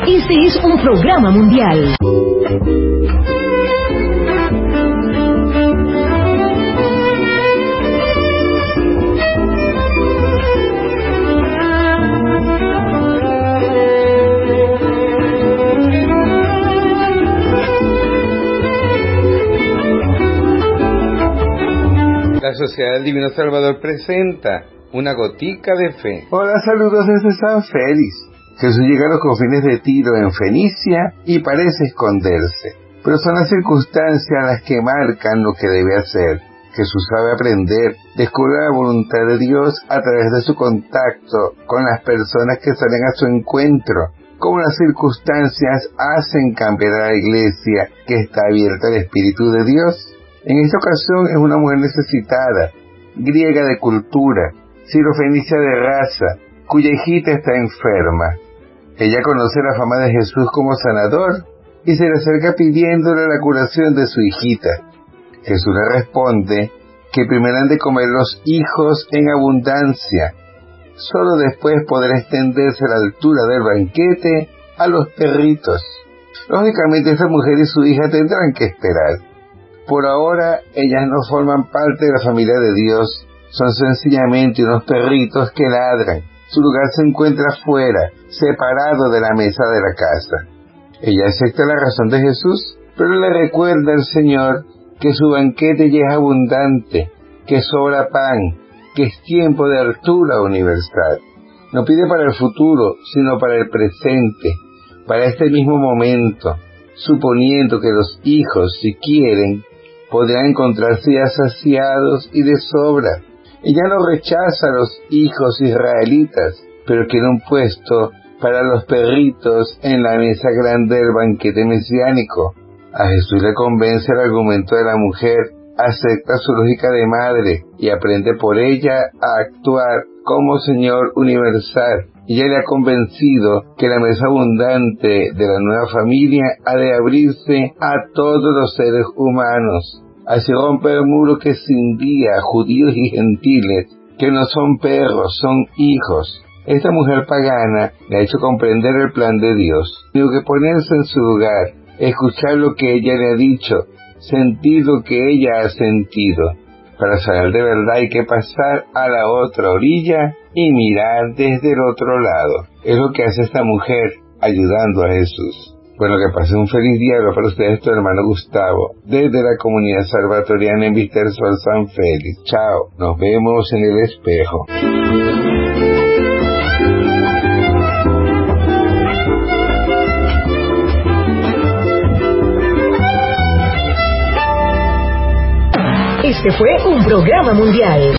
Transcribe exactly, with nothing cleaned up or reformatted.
Este es un programa mundial. La Sociedad del Divino Salvador presenta Una Gotica de Fe. Hola, saludos desde San Félix. Jesús llega a los confines de Tiro, en Fenicia, y parece esconderse. Pero son las circunstancias las que marcan lo que debe hacer. Jesús sabe aprender, descubre la voluntad de Dios a través de su contacto con las personas que salen a su encuentro. Cómo las circunstancias hacen cambiar a la iglesia que está abierta al Espíritu de Dios. En esta ocasión es una mujer necesitada, griega de cultura, sirofenicia de raza, cuya hijita está enferma. Ella conoce la fama de Jesús como sanador y se le acerca pidiéndole la curación de su hijita. Jesús le responde que primero han de comer los hijos en abundancia, solo después podrá extenderse la altura del banquete a los perritos. Lógicamente esta mujer y su hija tendrán que esperar. Por ahora, ellas no forman parte de la familia de Dios, son sencillamente unos perritos que ladran. Su lugar se encuentra fuera, separado de la mesa de la casa. Ella acepta la razón de Jesús, pero le recuerda al Señor que su banquete ya es abundante, que sobra pan, que es tiempo de altura universal. No pide para el futuro, sino para el presente, para este mismo momento, suponiendo que los hijos, si quieren, podrán encontrarse ya saciados y de sobra. Ella no rechaza a los hijos israelitas, pero quiere un puesto para los perritos en la mesa grande del banquete mesiánico. A Jesús le convence el argumento de la mujer, acepta su lógica de madre y aprende por ella a actuar como Señor universal. Ella le ha convencido que la mesa abundante de la nueva familia ha de abrirse a todos los seres humanos. Así rompe el muro que cindía a judíos y gentiles, que no son perros, son hijos. Esta mujer pagana le ha hecho comprender el plan de Dios. Tiene que ponerse en su lugar, escuchar lo que ella le ha dicho, sentir lo que ella ha sentido. Para saber de verdad hay que pasar a la otra orilla y mirar desde el otro lado. Es lo que hace esta mujer, ayudando a Jesús. Bueno, que pasen un feliz día. Para ustedes, tu hermano Gustavo, desde la comunidad salvatoriana en Vista del Sol, San Félix. Chao, nos vemos en el espejo. Este fue un programa mundial.